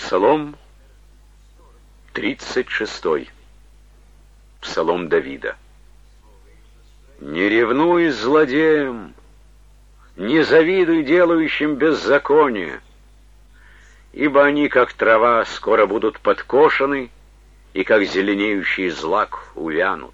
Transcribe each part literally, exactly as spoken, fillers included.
Псалом тридцать шестой. Псалом Давида. «Не ревнуй злодеям, не завидуй делающим беззаконие, ибо они, как трава, скоро будут подкошены, и как зеленеющий злак увянут.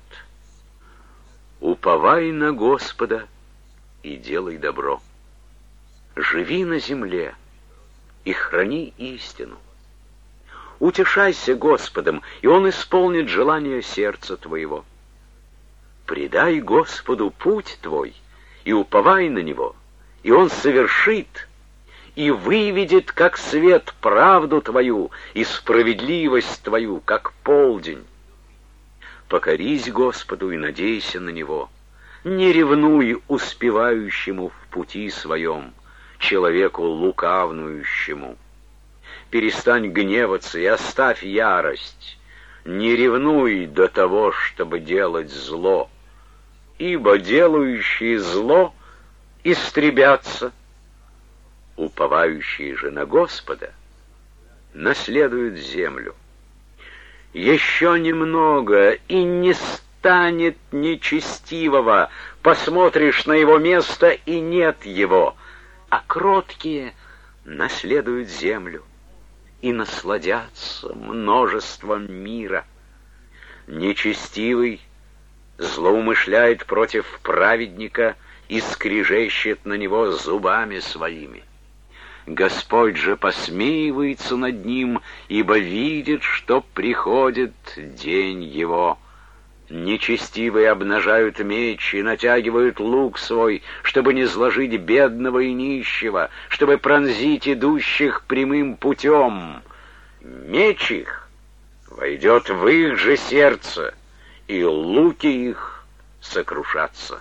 Уповай на Господа и делай добро. Живи на земле и храни истину. Утешайся Господом, и Он исполнит желание сердца твоего. Предай Господу путь твой, и уповай на Него, и Он совершит, и выведет, как свет, правду твою, и справедливость твою, как полдень. Покорись Господу и надейся на Него. Не ревнуй успевающему в пути своем, человеку лукавнующему. Перестань гневаться и оставь ярость. Не ревнуй до того, чтобы делать зло, ибо делающие зло истребятся. Уповающие же на Господа наследуют землю. Еще немного, и не станет нечестивого. Посмотришь на его место, и нет его. А кроткие наследуют землю и насладятся множеством мира. Нечестивый злоумышляет против праведника и скрежещет на него зубами своими. Господь же посмеивается над ним, ибо видит, что приходит день его. Нечестивые обнажают меч и натягивают лук свой, чтобы не сложить бедного и нищего, чтобы пронзить идущих прямым путем. Меч их войдет в их же сердце, и луки их сокрушатся.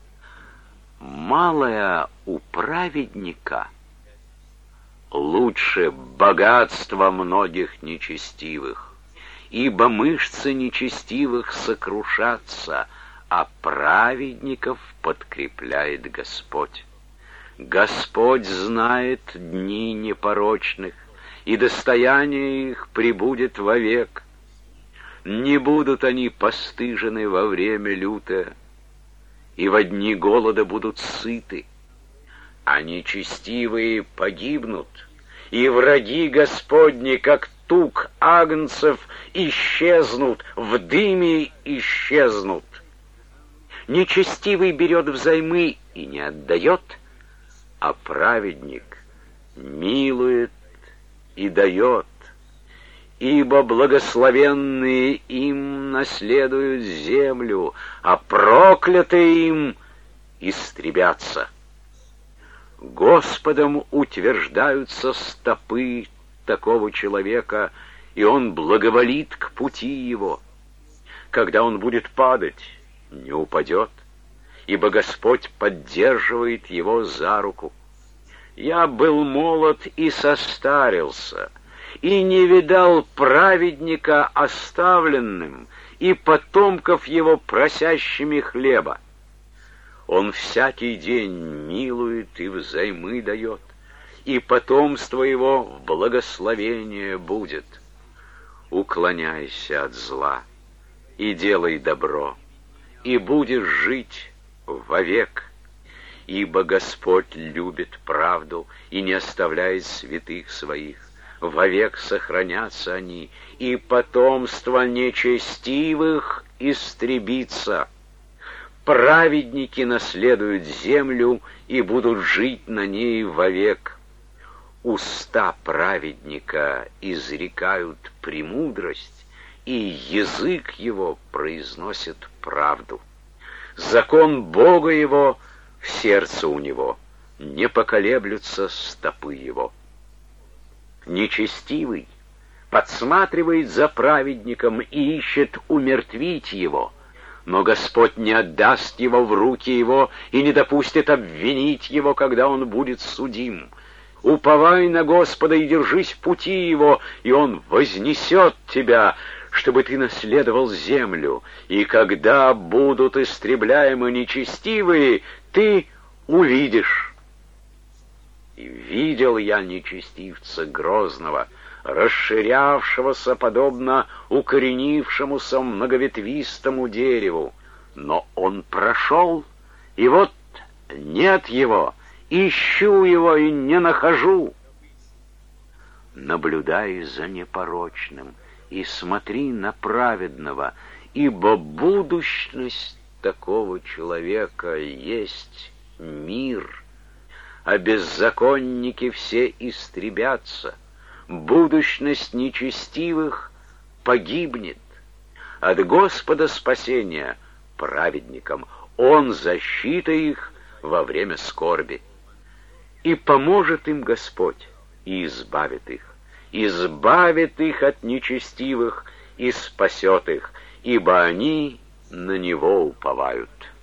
Малое у праведника лучше богатства многих нечестивых, ибо мышцы нечестивых сокрушатся, а праведников подкрепляет Господь. Господь знает дни непорочных, и достояние их пребудет вовек. Не будут они постыжены во время лютое, и во дни голода будут сыты. А нечестивые погибнут, и враги Господни, как тук агнцев, исчезнут, в дыме исчезнут. Нечестивый берет взаймы и не отдает, а праведник милует и дает, ибо благословенные им наследуют землю, а проклятые им истребятся. Господом утверждаются стопы такого человека, и он благоволит к пути его. Когда он будет падать, не упадет, ибо Господь поддерживает его за руку. Я был молод и состарился, и не видал праведника оставленным, и потомков его просящими хлеба. Он всякий день милует и взаймы дает, и потомство его в благословение будет. Уклоняйся от зла и делай добро, и будешь жить вовек. Ибо Господь любит правду и не оставляет святых своих. Вовек сохранятся они, и потомство нечестивых истребится. Праведники наследуют землю и будут жить на ней вовек. Уста праведника изрекают премудрость, и язык его произносит правду. Закон Бога его в сердце у него, не поколеблются стопы его. Нечестивый подсматривает за праведником и ищет умертвить его, но Господь не отдаст его в руки его и не допустит обвинить его, когда он будет судим. Уповай на Господа и держись пути его, и Он вознесет тебя, чтобы ты наследовал землю, и когда будут истребляемы нечестивые, ты увидишь. И видел я нечестивца грозного, расширявшегося подобно укоренившемуся многоветвистому дереву. Но он прошел, и вот нет его, ищу его и не нахожу. Наблюдай за непорочным и смотри на праведного, ибо будущность такого человека есть мир, а беззаконники все истребятся. Будущность нечестивых погибнет. От Господа спасения праведникам, Он защита их во время скорби. И поможет им Господь, и избавит их, избавит их от нечестивых и спасет их, ибо они на Него уповают.